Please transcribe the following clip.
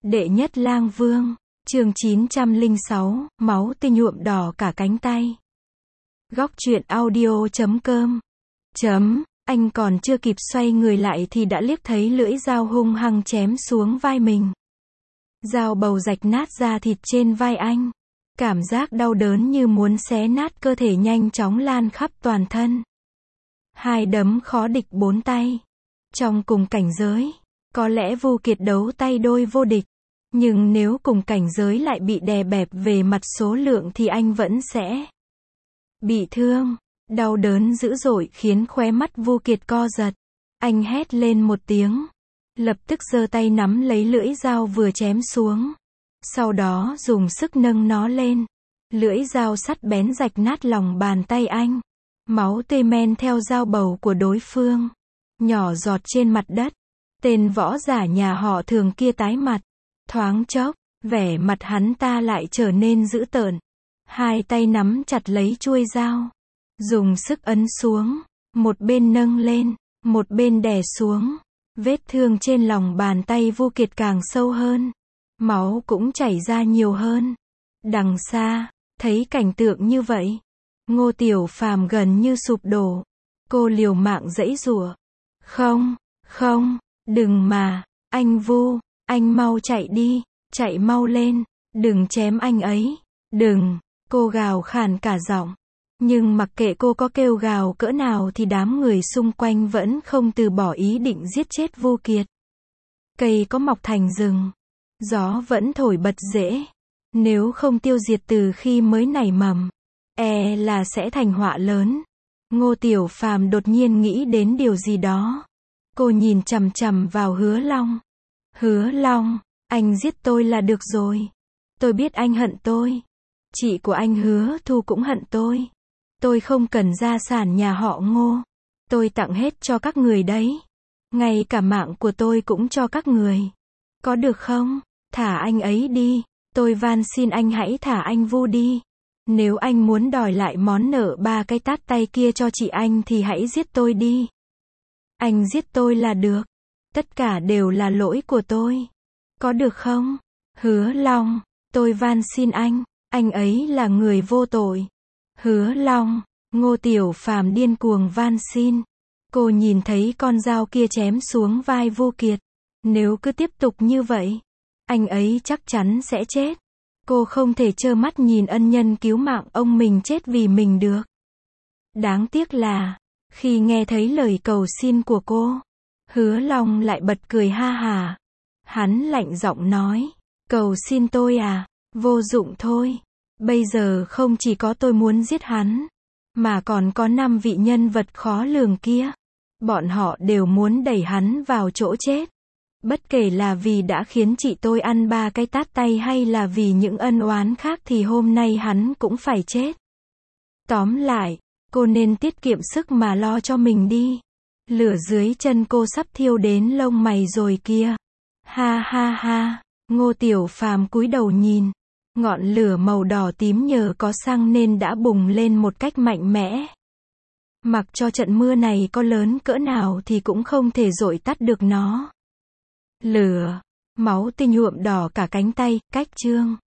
Đệ nhất lang vương, chương 906, máu tươi nhuộm đỏ cả cánh tay. Góc truyện audio.com. Anh còn chưa kịp xoay người lại thì đã liếc thấy lưỡi dao hung hăng chém xuống vai mình. Dao bầu rạch nát da thịt trên vai anh. Cảm giác đau đớn như muốn xé nát cơ thể nhanh chóng lan khắp toàn thân. Hai đấm khó địch bốn tay. Trong cùng cảnh giới, có lẽ Vu Kiệt đấu tay đôi vô địch. Nhưng nếu cùng cảnh giới lại bị đè bẹp về mặt số lượng thì anh vẫn sẽ bị thương. Đau đớn dữ dội khiến khóe mắt Vu Kiệt co giật. Anh hét lên một tiếng. Lập tức giơ tay nắm lấy lưỡi dao vừa chém xuống. Sau đó dùng sức nâng nó lên. Lưỡi dao sắt bén rạch nát lòng bàn tay anh. Máu tươi men theo dao bầu của đối phương. Nhỏ giọt trên mặt đất. Tên võ giả nhà họ Thường kia tái mặt. Thoáng chốc, vẻ mặt hắn ta lại trở nên dữ tợn. Hai tay nắm chặt lấy chuôi dao. Dùng sức ấn xuống. Một bên nâng lên, một bên đè xuống. Vết thương trên lòng bàn tay Vu Kiệt càng sâu hơn. Máu cũng chảy ra nhiều hơn. Đằng xa, thấy cảnh tượng như vậy, Ngô Tiểu Phàm gần như sụp đổ. Cô liều mạng giãy giụa. Không, đừng mà, anh Vu, anh mau chạy đi, chạy mau lên, đừng chém anh ấy, đừng, cô gào khàn cả giọng. Nhưng mặc kệ cô có kêu gào cỡ nào thì đám người xung quanh vẫn không từ bỏ ý định giết chết Vu Kiệt. Cây có mọc thành rừng, gió vẫn thổi bật rễ. Nếu không tiêu diệt từ khi mới nảy mầm, là sẽ thành họa lớn. Ngô Tiểu Phàm đột nhiên nghĩ đến điều gì đó. Cô nhìn chằm chằm vào Hứa Long. Hứa Long, anh giết tôi là được rồi. Tôi biết anh hận tôi. Chị của anh Hứa Thu cũng hận tôi. Tôi không cần gia sản nhà họ Ngô. Tôi tặng hết cho các người đấy. Ngay cả mạng của tôi cũng cho các người. Có được không? Thả anh ấy đi. Tôi van xin anh hãy thả anh Vu đi. Nếu anh muốn đòi lại món nợ 3 cái tát tay kia cho chị anh thì hãy giết tôi đi. Anh giết tôi là được. Tất cả đều là lỗi của tôi. Có được không? Hứa Long, tôi van xin anh ấy là người vô tội. Hứa Long, Ngô Tiểu Phàm điên cuồng van xin. Cô nhìn thấy con dao kia chém xuống vai Vu Kiệt. Nếu cứ tiếp tục như vậy, anh ấy chắc chắn sẽ chết. Cô không thể trơ mắt nhìn ân nhân cứu mạng ông mình chết vì mình được. Đáng tiếc là, khi nghe thấy lời cầu xin của cô, Hứa Long lại bật cười ha hả. Hắn lạnh giọng nói, cầu xin tôi à, vô dụng thôi. Bây giờ không chỉ có tôi muốn giết hắn, mà còn có 5 vị nhân vật khó lường kia. Bọn họ đều muốn đẩy hắn vào chỗ chết. Bất kể là vì đã khiến chị tôi ăn 3 cái tát tay hay là vì những ân oán khác thì hôm nay hắn cũng phải chết. Tóm lại, cô nên tiết kiệm sức mà lo cho mình đi. Lửa dưới chân cô sắp thiêu đến lông mày rồi kia. Ha ha ha, Ngô Tiểu Phàm cúi đầu nhìn. Ngọn lửa màu đỏ tím nhờ có xăng nên đã bùng lên một cách mạnh mẽ. Mặc cho trận mưa này có lớn cỡ nào thì cũng không thể dội tắt được nó. Lửa, máu tươi nhuộm đỏ cả cánh tay, cách chương.